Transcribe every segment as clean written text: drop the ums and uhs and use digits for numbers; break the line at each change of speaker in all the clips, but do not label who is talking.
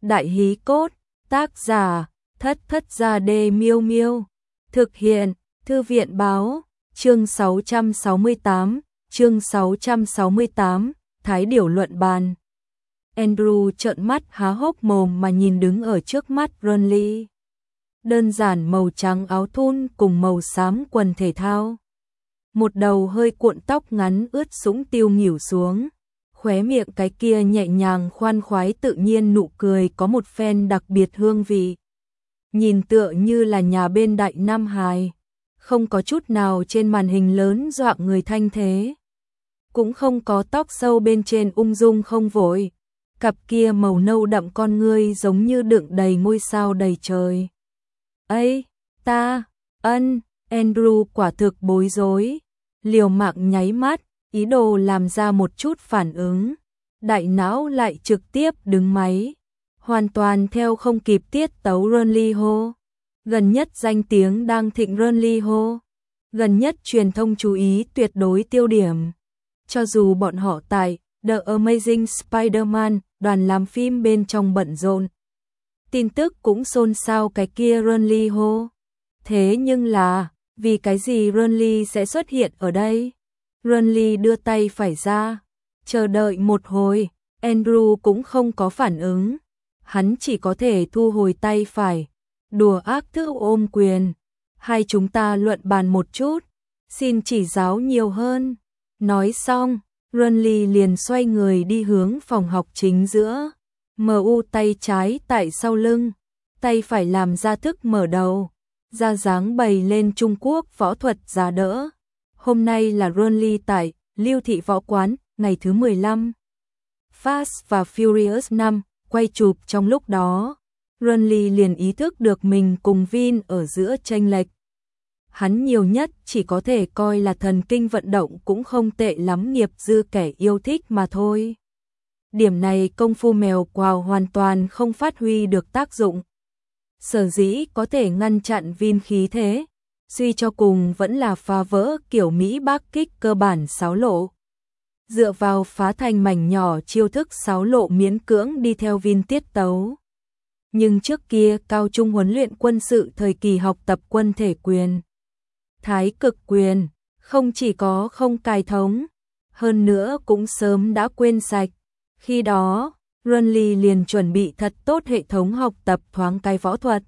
Đại hí cốt, tác giả, Thất Thất Gia Đê Miêu Miêu. Thực hiện, Thư viện báo, chương 668, Thái Điểu luận bàn. Andrew trợn mắt há hốc mồm mà nhìn đứng ở trước mắt Ronly. Đơn giản màu trắng áo thun cùng màu xám quần thể thao. Một đầu hơi cuộn tóc ngắn ướt sũng tiêu nghỉu xuống. Khóe miệng cái kia nhẹ nhàng khoan khoái tự nhiên nụ cười có một phen đặc biệt hương vị. Nhìn tựa như là nhà bên Đại Nam Hải. Không có chút nào trên màn hình lớn dọa người thanh thế. Cũng không có tóc sâu bên trên ung dung không vội. Cặp kia màu nâu đậm con ngươi giống như đựng đầy ngôi sao đầy trời. Ây, Andrew quả thực bối rối. Liều mạng nháy mắt, ý đồ làm ra một chút phản ứng. Đại não lại trực tiếp đứng máy. Hoàn toàn theo không kịp tiết tấu Ronly hô. Gần nhất danh tiếng đang thịnh Ronly hô. Gần nhất truyền thông chú ý tuyệt đối tiêu điểm. Cho dù bọn họ tại The Amazing Spider-Man đoàn làm phim bên trong bận rộn. Tin tức cũng xôn xao cái kia Ronly hô. Thế nhưng là, vì cái gì Ronly sẽ xuất hiện ở đây? Ronly đưa tay phải ra. Chờ đợi một hồi, Andrew cũng không có phản ứng. Hắn chỉ có thể thu hồi tay phải. Đùa ác thức ôm quyền. Hai chúng ta luận bàn một chút. Xin chỉ giáo nhiều hơn. Nói xong, Ronly liền xoay người đi hướng phòng học chính giữa. MU tay trái tại sau lưng. Tay phải làm ra thức mở đầu. Ra dáng bày lên Trung Quốc võ thuật giá đỡ. Hôm nay là Ronly tại Lưu Thị Võ Quán, ngày thứ 15. Fast và Furious 5, quay chụp trong lúc đó. Ronly liền ý thức được mình cùng Vin ở giữa chênh lệch. Hắn nhiều nhất chỉ có thể coi là thần kinh vận động cũng không tệ lắm nghiệp dư kẻ yêu thích mà thôi. Điểm này công phu mèo quào hoàn toàn không phát huy được tác dụng. Sở dĩ có thể ngăn chặn Vin khí thế, suy cho cùng vẫn là phá vỡ kiểu Mỹ Bắc kích cơ bản sáo lộ. Dựa vào phá thành mảnh nhỏ chiêu thức sáo lộ miễn cưỡng đi theo Vin tiết tấu. Nhưng trước kia cao trung huấn luyện quân sự thời kỳ học tập quân thể quyền. Thái cực quyền, không chỉ có không cài thống, hơn nữa cũng sớm đã quên sạch. Khi đó, Ronly liền chuẩn bị thật tốt hệ thống học tập thoáng cái võ thuật.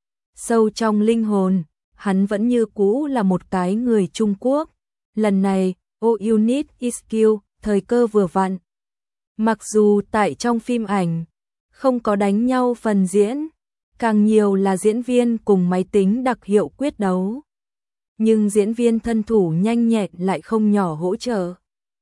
Sâu trong linh hồn, hắn vẫn như cũ là một cái người Trung Quốc. Lần này, all you need is skill, thời cơ vừa vặn. Mặc dù tại trong phim ảnh, không có đánh nhau phần diễn, càng nhiều là diễn viên cùng máy tính đặc hiệu quyết đấu. Nhưng diễn viên thân thủ nhanh nhẹn lại không nhỏ hỗ trợ.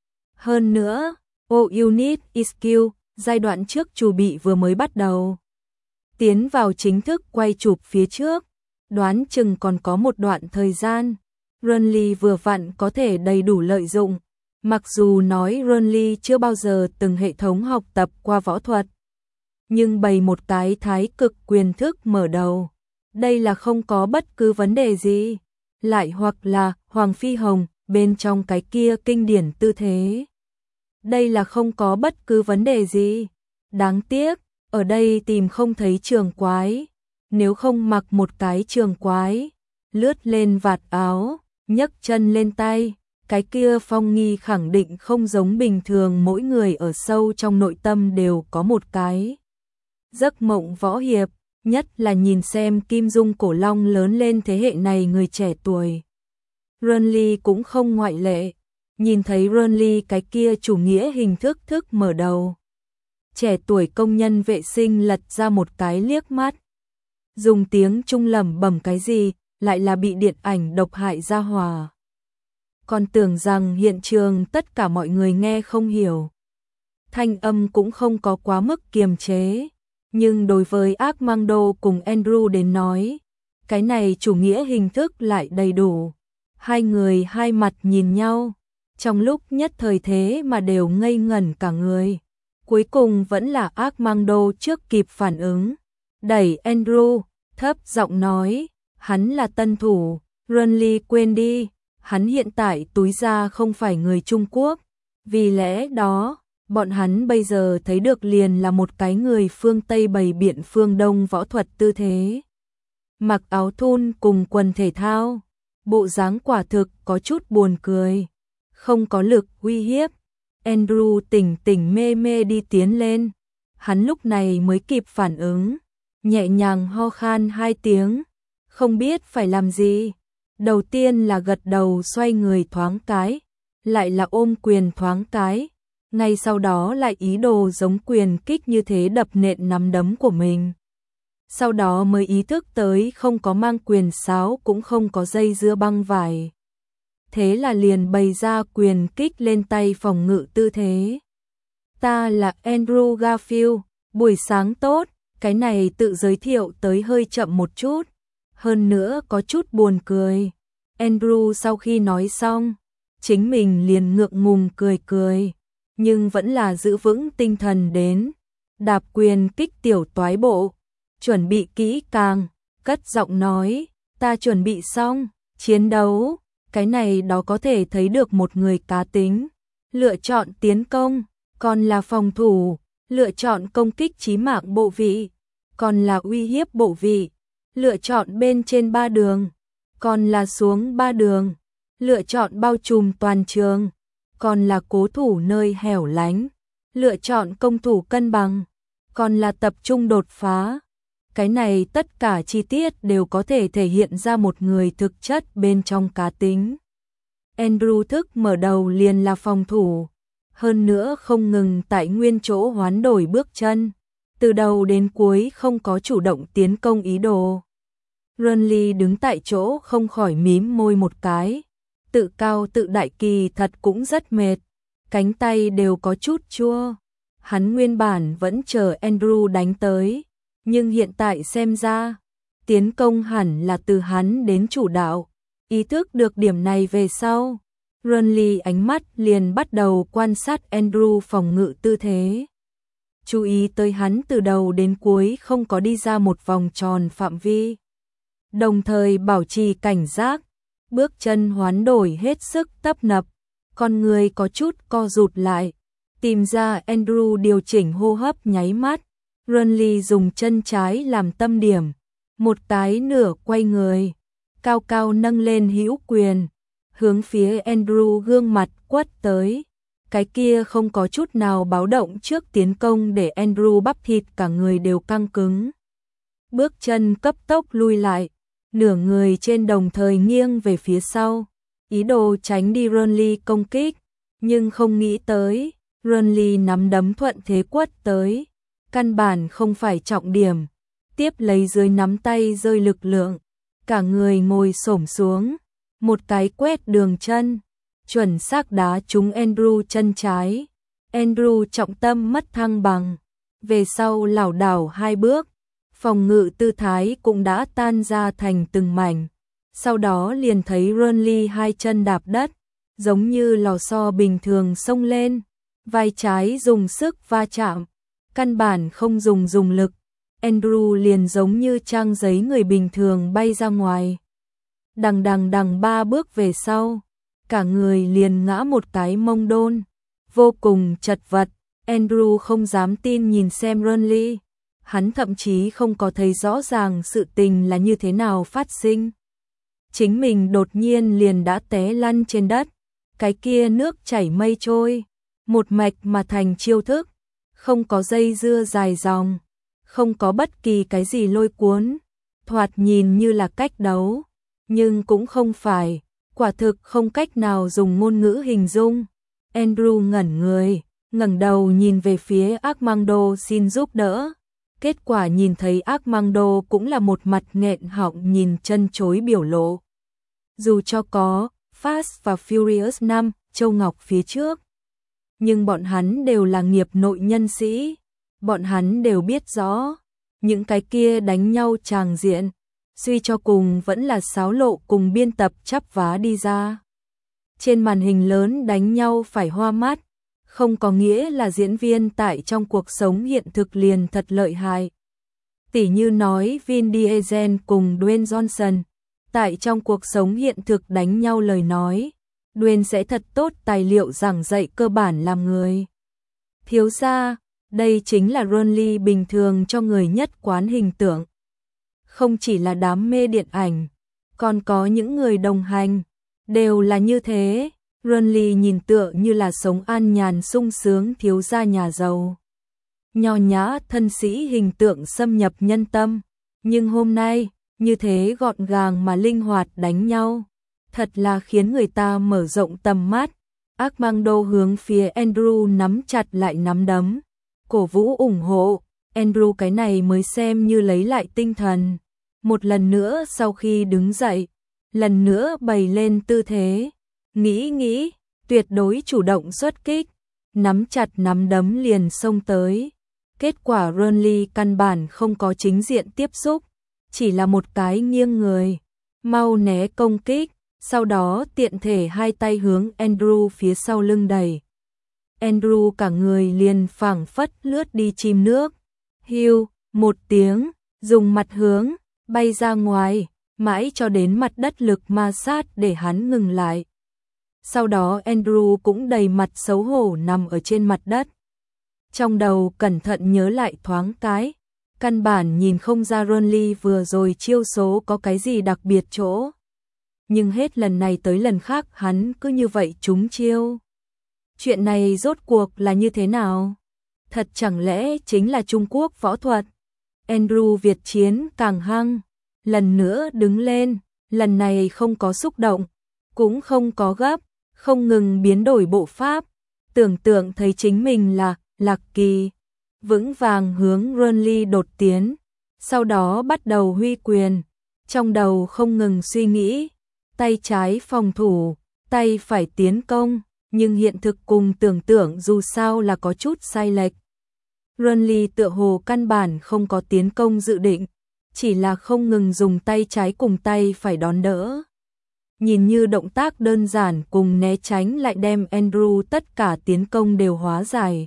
Hơn nữa, all you need is skill, giai đoạn trước chuẩn bị vừa mới bắt đầu. Tiến vào chính thức quay chụp phía trước, đoán chừng còn có một đoạn thời gian. Ronly vừa vặn có thể đầy đủ lợi dụng. Mặc dù nói Ronly chưa bao giờ từng hệ thống học tập qua võ thuật, nhưng bày một cái thái cực quyền thức mở đầu. Đây là không có bất cứ vấn đề gì. Lại hoặc là Hoàng Phi Hồng bên trong cái kia kinh điển tư thế. Đây là không có bất cứ vấn đề gì. Đáng tiếc, ở đây tìm không thấy trường quái. Nếu không mặc một cái trường quái, lướt lên vạt áo, nhấc chân lên tay, cái kia phong nghi khẳng định không giống bình thường, mỗi người ở sâu trong nội tâm đều có một cái giấc mộng võ hiệp, nhất là nhìn xem Kim Dung Cổ Long lớn lên thế hệ này người trẻ tuổi. Ronly cũng không ngoại lệ, nhìn thấy Ronly cái kia chủ nghĩa hình thức mở đầu. Trẻ tuổi công nhân vệ sinh lật ra một cái liếc mắt. Dùng tiếng Trung lẩm bẩm cái gì, lại là bị điện ảnh độc hại ra hòa. Còn tưởng rằng hiện trường tất cả mọi người nghe không hiểu. Thanh âm cũng không có quá mức kiềm chế. Nhưng đối với Armando cùng Andrew đến nói, cái này chủ nghĩa hình thức lại đầy đủ. Hai người hai mặt nhìn nhau, trong lúc nhất thời thế mà đều ngây ngẩn cả người. Cuối cùng vẫn là Armando trước kịp phản ứng. Đẩy Andrew, thấp giọng nói, hắn là tân thủ, Ronly quên đi, hắn hiện tại túi ra không phải người Trung Quốc. Vì lẽ đó, Bọn hắn bây giờ thấy được liền là một cái người phương Tây bày biện phương Đông võ thuật tư thế. Mặc áo thun cùng quần thể thao, bộ dáng quả thực có chút buồn cười, không có lực uy hiếp. Andrew tỉnh tỉnh mê mê đi tiến lên, hắn lúc này mới kịp phản ứng, nhẹ nhàng ho khan 2 tiếng, không biết phải làm gì. Đầu tiên là gật đầu xoay người thoáng cái, lại là ôm quyền thoáng cái, ngay sau đó lại ý đồ giống quyền kích như thế đập nện nắm đấm của mình. Sau đó mới ý thức tới không có mang quyền sáo cũng không có dây dưa băng vải. Thế là liền bày ra quyền kích lên tay phòng ngự tư thế. Ta là Andrew Garfield, buổi sáng tốt, cái này tự giới thiệu tới hơi chậm một chút, hơn nữa có chút buồn cười. Andrew sau khi nói xong, chính mình liền ngượng ngùng cười cười, nhưng vẫn là giữ vững tinh thần đến, đạp quyền kích tiểu toái bộ, chuẩn bị kỹ càng, cất giọng nói, ta chuẩn bị xong, chiến đấu, cái này đó có thể thấy được một người cá tính, lựa chọn tiến công, còn là phòng thủ, lựa chọn công kích chí mạng bộ vị, còn là uy hiếp bộ vị, lựa chọn bên trên 3 đường, còn là xuống 3 đường, lựa chọn bao trùm toàn trường, còn là cố thủ nơi hẻo lánh, lựa chọn công thủ cân bằng, còn là tập trung đột phá. Cái này tất cả chi tiết đều có thể thể hiện ra một người thực chất bên trong cá tính. Andrew thức mở đầu liền là phòng thủ, hơn nữa không ngừng tại nguyên chỗ hoán đổi bước chân, từ đầu đến cuối không có chủ động tiến công ý đồ. Renly đứng tại chỗ không khỏi mím môi một cái, tự cao tự đại kỳ thật cũng rất mệt, cánh tay đều có chút chua. Hắn nguyên bản vẫn chờ Andrew đánh tới, nhưng hiện tại xem ra, tiến công hẳn là từ hắn đến chủ đạo. Ý thức được điểm này về sau, Renly ánh mắt liền bắt đầu quan sát Andrew phòng ngự tư thế. Chú ý tới hắn từ đầu đến cuối không có đi ra một vòng tròn phạm vi. Đồng thời bảo trì cảnh giác, bước chân hoán đổi hết sức tấp nập, con người có chút co rụt lại, tìm ra Andrew điều chỉnh hô hấp nháy mắt. Renly dùng chân trái làm tâm điểm, một cái nửa quay người, cao cao nâng lên hữu quyền, hướng phía Andrew gương mặt quất tới. Cái kia không có chút nào báo động trước tiến công để Andrew bắp thịt cả người đều căng cứng. Bước chân cấp tốc lui lại, nửa người trên đồng thời nghiêng về phía sau, ý đồ tránh đi Renly công kích, nhưng không nghĩ tới, Renly nắm đấm thuận thế quất tới, căn bản không phải trọng điểm, tiếp lấy dưới nắm tay rơi lực lượng, cả người ngồi xổm xuống, một cái quét đường chân, chuẩn xác đá trúng Andrew chân trái. Andrew trọng tâm mất thăng bằng, về sau lảo đảo 2 bước, phòng ngự tư thái cũng đã tan ra thành từng mảnh. Sau đó liền thấy Renly 2 chân đạp đất, giống như lò xo bình thường xông lên, vai trái dùng sức va chạm, căn bản không dùng lực. Andrew liền giống như trang giấy người bình thường bay ra ngoài. Đằng 3 bước về sau, cả người liền ngã một cái mông đôn, vô cùng chật vật. Andrew không dám tin nhìn xem Renly, hắn thậm chí không có thấy rõ ràng sự tình là như thế nào phát sinh. Chính mình đột nhiên liền đã té lăn trên đất, cái kia nước chảy mây trôi, một mạch mà thành chiêu thức, không có dây dưa dài dòng, không có bất kỳ cái gì lôi cuốn, thoạt nhìn như là cách đấu, nhưng cũng không phải, quả thực không cách nào dùng ngôn ngữ hình dung. Andrew ngẩn người, ngẩng đầu nhìn về phía Armando xin giúp đỡ. Kết quả nhìn thấy Armando cũng là một mặt nghẹn họng nhìn chân chối biểu lộ. Dù cho có Fast và Furious 5, Châu Ngọc phía trước, nhưng bọn hắn đều là nghiệp nội nhân sĩ, bọn hắn đều biết rõ, những cái kia đánh nhau tràng diện, suy cho cùng vẫn là xáo lộ cùng biên tập chắp vá đi ra. Trên màn hình lớn đánh nhau phải hoa mắt, không có nghĩa là diễn viên tại trong cuộc sống hiện thực liền thật lợi hại. Tỉ như nói Vin Diesel cùng Dwayne Johnson, tại trong cuộc sống hiện thực đánh nhau lời nói, Dwayne sẽ thật tốt tài liệu giảng dạy cơ bản làm người. Thiếu gia, đây chính là Ronly bình thường cho người nhất quán hình tượng. Không chỉ là đám mê điện ảnh, còn có những người đồng hành, đều là như thế. Ronly nhìn tựa như là sống an nhàn sung sướng thiếu gia nhà giàu. Nho nhã thân sĩ hình tượng xâm nhập nhân tâm, nhưng hôm nay, như thế gọn gàng mà linh hoạt đánh nhau, thật là khiến người ta mở rộng tầm mắt. Armando hướng phía Andrew nắm chặt lại nắm đấm, cổ vũ ủng hộ. Andrew cái này mới xem như lấy lại tinh thần. Một lần nữa sau khi đứng dậy, lần nữa bày lên tư thế, nghĩ, tuyệt đối chủ động xuất kích, nắm chặt nắm đấm liền xông tới. Kết quả Ronly căn bản không có chính diện tiếp xúc, chỉ là một cái nghiêng người, mau né công kích, sau đó tiện thể hai tay hướng Andrew phía sau lưng đẩy. Andrew cả người liền phảng phất lướt đi chim nước, hiu một tiếng, dùng mặt hướng bay ra ngoài, mãi cho đến mặt đất lực ma sát để hắn ngừng lại. Sau đó Andrew cũng đầy mặt xấu hổ nằm ở trên mặt đất. Trong đầu cẩn thận nhớ lại thoáng cái, căn bản nhìn không ra Ronly vừa rồi chiêu số có cái gì đặc biệt chỗ. Nhưng hết lần này tới lần khác hắn cứ như vậy trúng chiêu. Chuyện này rốt cuộc là như thế nào? Thật chẳng lẽ chính là Trung Quốc võ thuật? Andrew Việt chiến càng hăng, lần nữa đứng lên, lần này không có xúc động, cũng không có gấp, không ngừng biến đổi bộ pháp, tưởng tượng thấy chính mình là Lạc Kỳ, vững vàng hướng Ronly đột tiến, sau đó bắt đầu huy quyền, trong đầu không ngừng suy nghĩ, tay trái phòng thủ, tay phải tiến công, nhưng hiện thực cùng tưởng tượng dù sao là có chút sai lệch. Ronly tựa hồ căn bản không có tiến công dự định, chỉ là không ngừng dùng tay trái cùng tay phải đón đỡ. Nhìn như động tác đơn giản cùng né tránh lại đem Andrew tất cả tiến công đều hóa giải.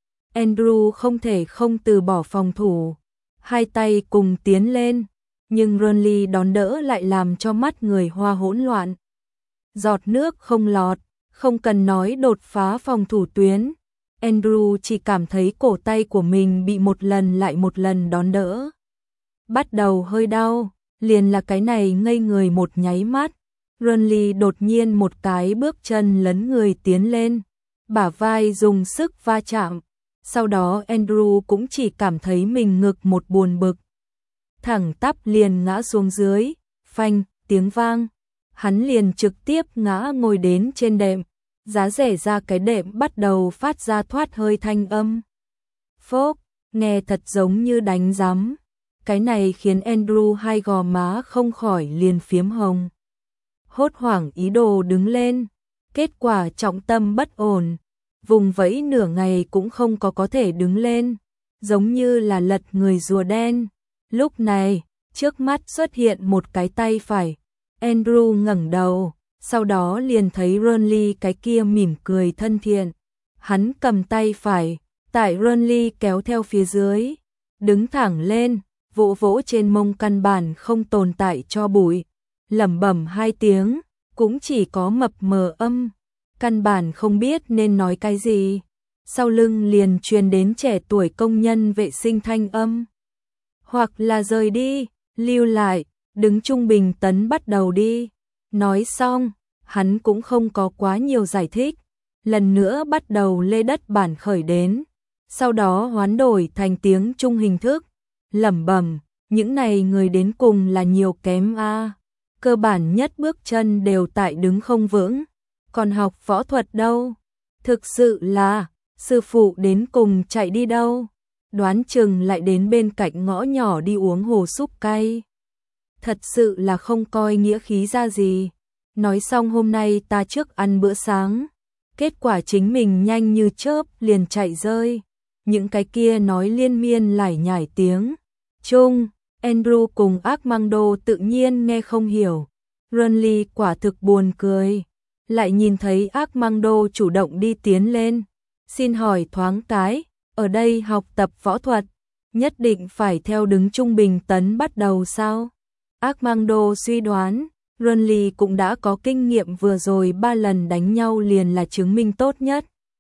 Andrew không thể không từ bỏ phòng thủ, hai tay cùng tiến lên, nhưng Ronly đón đỡ lại làm cho mắt người Hoa hỗn loạn. Giọt nước không lọt, không cần nói đột phá phòng thủ tuyến, Andrew chỉ cảm thấy cổ tay của mình bị một lần lại một lần đón đỡ. Bắt đầu hơi đau, liền là cái này ngây người một nháy mắt, Ronly đột nhiên một cái bước chân lấn người tiến lên, bả vai dùng sức va chạm. Sau đó Andrew cũng chỉ cảm thấy mình ngực một buồn bực. Thẳng tắp liền ngã xuống dưới, phanh, tiếng vang. Hắn liền trực tiếp ngã ngồi đến trên đệm. Giá rẻ ra cái đệm bắt đầu phát ra thoát hơi thanh âm. Phốc, nghe thật giống như đánh rắm. Cái này khiến Andrew hai gò má không khỏi liền phiếm hồng. Hốt hoảng ý đồ đứng lên. Kết quả trọng tâm bất ổn. Vùng vẫy nửa ngày cũng không có thể đứng lên, giống như là lật người rùa đen. Lúc này, trước mắt xuất hiện một cái tay phải. Andrew ngẩng đầu, sau đó liền thấy Ronly cái kia mỉm cười thân thiện. Hắn cầm tay phải, tại Ronly kéo theo phía dưới, đứng thẳng lên, vỗ vỗ trên mông căn bản không tồn tại cho bụi, lẩm bẩm hai tiếng, cũng chỉ có mập mờ âm. Căn bản không biết nên nói cái gì. Sau lưng liền truyền đến trẻ tuổi công nhân vệ sinh thanh âm. Hoặc là rời đi, lưu lại, đứng trung bình tấn bắt đầu đi. Nói xong, hắn cũng không có quá nhiều giải thích. Lần nữa bắt đầu lê đất bản khởi đến. Sau đó hoán đổi thành tiếng Trung hình thức. Lẩm bẩm, những này người đến cùng là nhiều kém a. Cơ bản nhất bước chân đều tại đứng không vững. Còn học võ thuật đâu? Thực sự là, sư phụ đến cùng chạy đi đâu? Đoán chừng lại đến bên cạnh ngõ nhỏ đi uống hồ súp cay. Thật sự là không coi nghĩa khí ra gì. Nói xong hôm nay ta trước ăn bữa sáng. Kết quả chính mình nhanh như chớp liền chạy rơi. Những cái kia nói liên miên lải nhải tiếng. Trung, Andrew cùng Armando tự nhiên nghe không hiểu. Ronly quả thực buồn cười. Lại nhìn thấy Armando chủ động đi tiến lên. Xin hỏi thoáng cái, ở đây học tập võ thuật, nhất định phải theo đứng trung bình tấn bắt đầu sao? Armando suy đoán, Ronly cũng đã có kinh nghiệm vừa rồi 3 lần đánh nhau liền là chứng minh tốt nhất.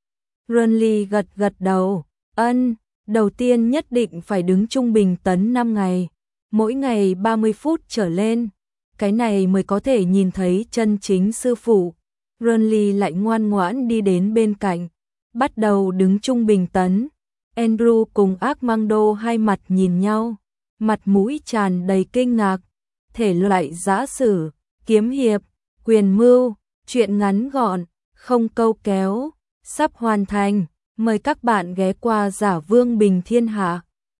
Renly gật gật đầu, đầu tiên nhất định phải đứng trung bình tấn 5 ngày, mỗi ngày 30 phút trở lên, cái này mới có thể nhìn thấy chân chính sư phụ. Renly lại ngoan ngoãn đi đến bên cạnh, bắt đầu đứng trung bình tấn. Andrew cùng Armando hai mặt nhìn nhau, mặt mũi tràn đầy kinh ngạc. Thể loại giã sử, kiếm hiệp, quyền mưu, truyện ngắn gọn, không câu kéo, sắp hoàn thành. Mời các bạn ghé qua Giả Vương Bình Thiên Hạ.